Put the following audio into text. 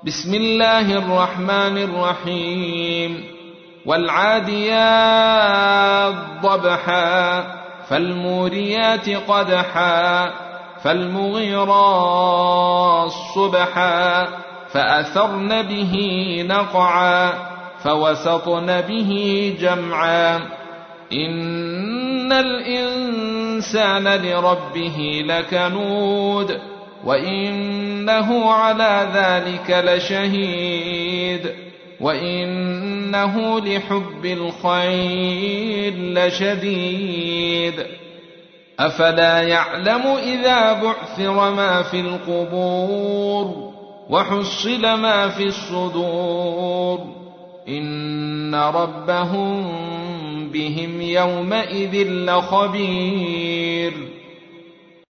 بسم الله الرحمن الرحيم. والعاديات ضبحا فالموريات قدحا فالمغيرات صبحا فأثرن به نقعا فوسطن به جمعا إن الإنسان لربه لكنود وإنه على ذلك لشهيد وإنه لحب الخير لشديد أفلا يعلم إذا بعثر ما في القبور وحصل ما في الصدور إن ربهم بهم يومئذ لخبير